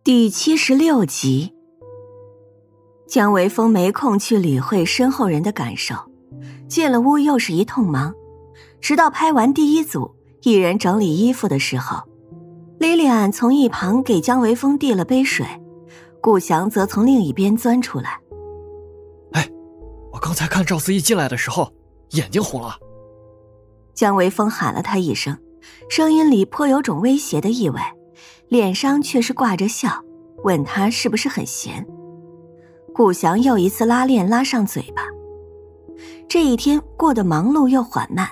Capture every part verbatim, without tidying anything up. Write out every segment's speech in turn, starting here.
第七十六集。姜维峰没空去理会身后人的感受，进了屋又是一通忙，直到拍完第一组，一人整理衣服的时候，莉莉安从一旁给姜维峰递了杯水，顾翔则从另一边钻出来。 哎，我刚才看赵思义进来的时候眼睛红了。 姜维峰喊了他一声，声音里颇有种威胁的意味，脸上却是挂着笑，问他是不是很闲。顾翔又一次拉链拉上嘴巴。这一天过得忙碌又缓慢。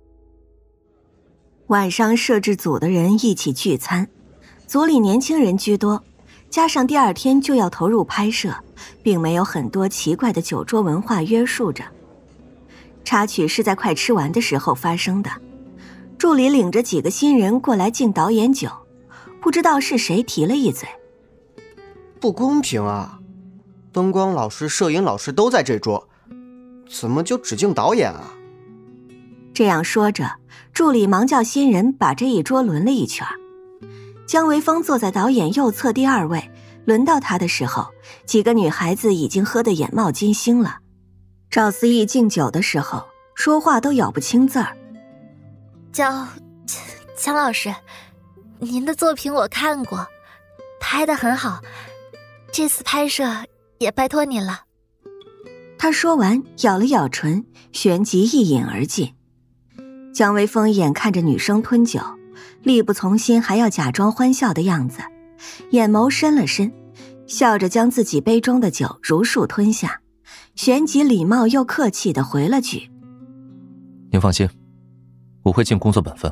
晚上摄制组的人一起聚餐，组里年轻人居多，加上第二天就要投入拍摄，并没有很多奇怪的酒桌文化约束着。插曲是在快吃完的时候发生的，助理领着几个新人过来敬导演酒，不知道是谁提了一嘴。 不公平啊，灯光老师、摄影老师都在这桌，怎么就只敬导演啊？ 这样说着，助理忙叫新人把这一桌轮了一圈。姜维峰坐在导演右侧第二位，轮到他的时候，几个女孩子已经喝得眼冒金星了。赵思义敬酒的时候，说话都咬不清字儿。 姜姜老师，您的作品我看过，拍得很好，这次拍摄也拜托您了。 他说完咬了咬唇，旋即一饮而尽。姜维峰眼看着女生吞酒，力不从心还要假装欢笑的样子，眼眸深了深，笑着将自己杯中的酒如数吞下，旋即礼貌又客气地回了句： 您放心，我会尽工作本分。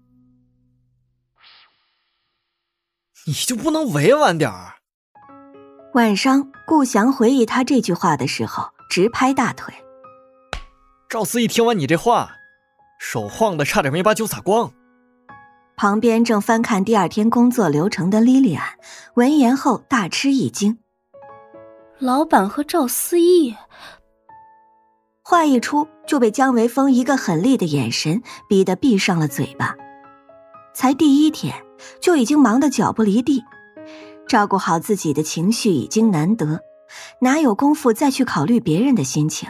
你就不能委婉点儿？ 晚上顾翔回忆他这句话的时候，直拍大腿。 赵思义听完你这话，手晃得差点没把酒洒光。 旁边正翻看第二天工作流程的莉莉安闻言后大吃一惊。 老板和赵思义， 话一出就被姜维峰一个狠厉的眼神逼得闭上了嘴巴。才第一天就已经忙得脚不离地，照顾好自己的情绪已经难得，哪有功夫再去考虑别人的心情。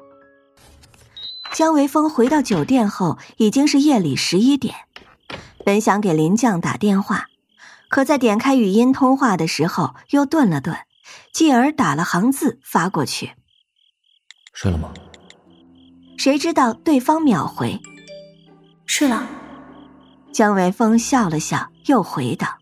姜维峰回到酒店后已经是夜里十一点，本想给林将打电话，可在点开语音通话的时候又顿了顿，继而打了行字发过去。 睡了吗？ 谁知道对方秒回： 睡了。 姜维峰笑了笑，又回道：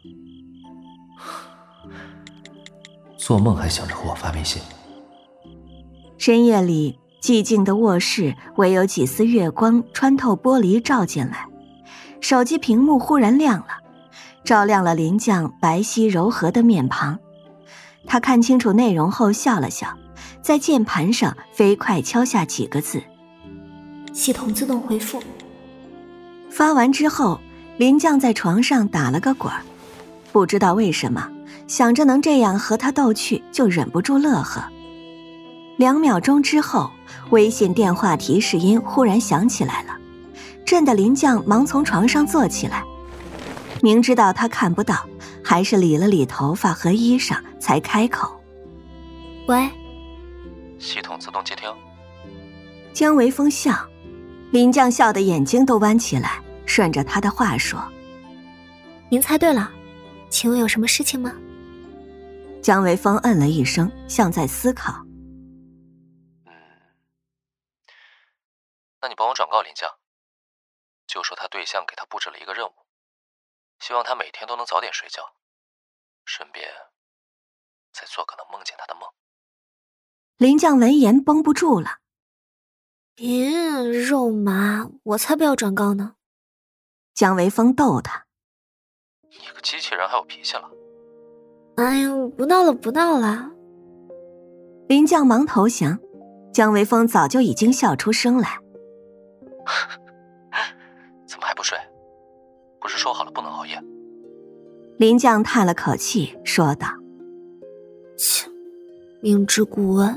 做梦还想着和我发微信。 深夜里寂静的卧室，唯有几丝月光穿透玻璃照进来，手机屏幕忽然亮了，照亮了林将白皙柔和的面庞。他看清楚内容后笑了笑，在键盘上飞快敲下几个字： 系统自动回复。 发完之后，林将在床上打了个滚儿，不知道为什么，想着能这样和他逗趣，就忍不住乐呵。两秒钟之后，微信电话提示音忽然响起来了，震得林将忙从床上坐起来，明知道他看不到，还是理了理头发和衣裳才开口： 喂。 系统自动接听。 姜维峰笑，林将笑得眼睛都弯起来，顺着他的话说： 您猜对了，请问有什么事情吗？ 姜维峰嗯了一声，像在思考。 嗯，那你帮我转告林将，就说他对象给他布置了一个任务，希望他每天都能早点睡觉，顺便再做个能梦见他的梦。 林将闻言绷不住了： 咦，肉麻，我才不要转告呢。 姜维峰逗他： 你个机器人还有脾气了。 哎呀，不闹了不闹了。 林将忙投降，姜维峰早就已经笑出声来。 怎么还不睡？不是说好了不能熬夜？ 林将叹了口气说道： 切，明知故问。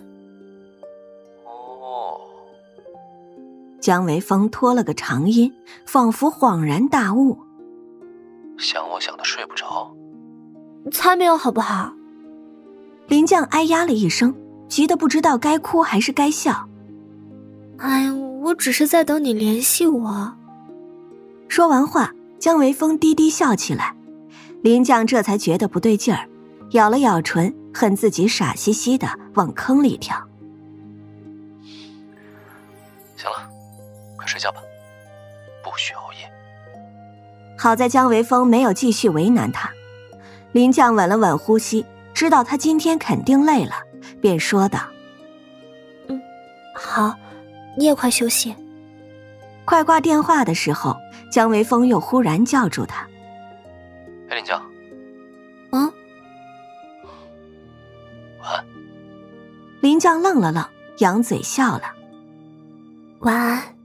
哦。 姜维峰拖了个长音，仿佛恍然大悟： 想我想的睡不着， 才没有好不好？ 林将哎呀了一声，急得不知道该哭还是该笑。 哎，我只是在等你联系我。 说完话，姜维峰低低笑起来。林将这才觉得不对劲儿，咬了咬唇，恨自己傻兮兮的往坑里跳。 行了，快睡觉吧，不许熬夜。 好在姜维峰没有继续为难他。林将稳了稳呼吸，知道他今天肯定累了，便说道： 嗯，好，你也快休息。 快挂电话的时候，姜维峰又忽然叫住他： 哎，林将。 嗯？ 晚安。 林将愣了愣，扬嘴笑了。 晚安。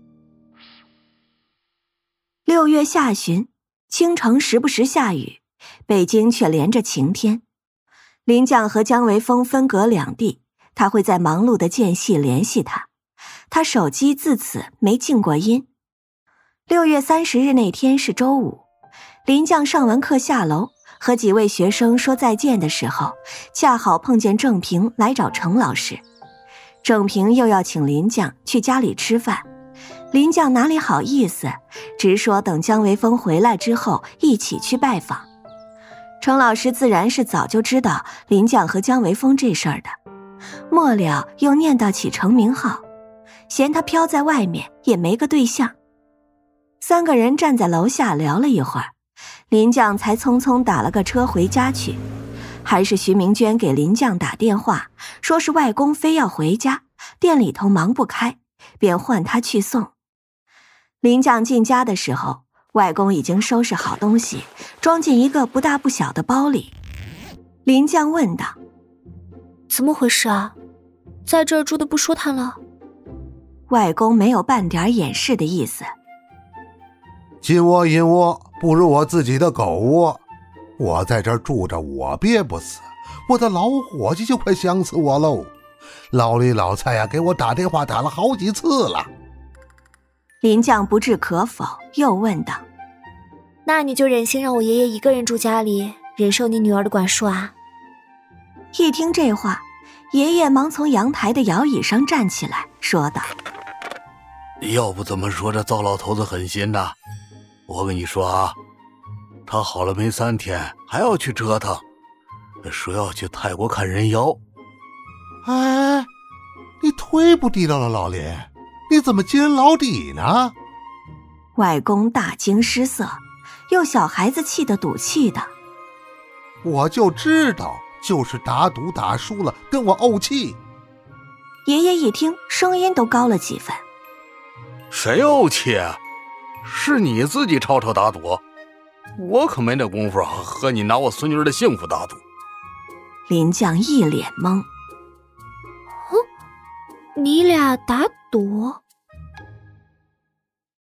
六月下旬，京城时不时下雨，北京却连着晴天。林将和姜维峰分隔两地，他会在忙碌的间隙联系他，他手机自此没静过音。六月三十日那天是周五，林将上完课下楼，和几位学生说再见的时候，恰好碰见郑平来找程老师。郑平又要请林将去家里吃饭，林将哪里好意思，直说等姜维峰回来之后一起去拜访。程老师自然是早就知道林将和姜维峰这事儿的，末了又念叨起程明浩，嫌他飘在外面也没个对象。三个人站在楼下聊了一会儿，林将才匆匆打了个车回家去。还是徐明娟给林将打电话，说是外公非要回家，店里头忙不开，便唤他去送。林将进家的时候，外公已经收拾好东西，装进一个不大不小的包里。林将问道： 怎么回事啊？在这儿住的不舒坦了？ 外公没有半点掩饰的意思。 金窝银窝不如我自己的狗窝，我在这儿住着我憋不死，我的老伙计就快想死我喽。老李老蔡呀、啊，给我打电话打了好几次了。 林将不置可否，又问道： 那你就忍心让我爷爷一个人住家里，忍受你女儿的管束啊？ 一听这话，爷爷忙从阳台的摇椅上站起来，说道： 要不怎么说这糟老头子狠心呢？我跟你说啊，他好了没三天还要去折腾，说要去泰国看人妖。 哎，你忒不地道了，老林，你怎么揭人老底呢？ 外公大惊失色，又小孩子气得赌气的： 我就知道，就是打赌打输了跟我怄气。 爷爷一听，声音都高了几分： 谁怄气？是你自己吵吵打赌，我可没那功夫和你拿我孙女的幸福打赌。 林将一脸懵： 你俩打赌？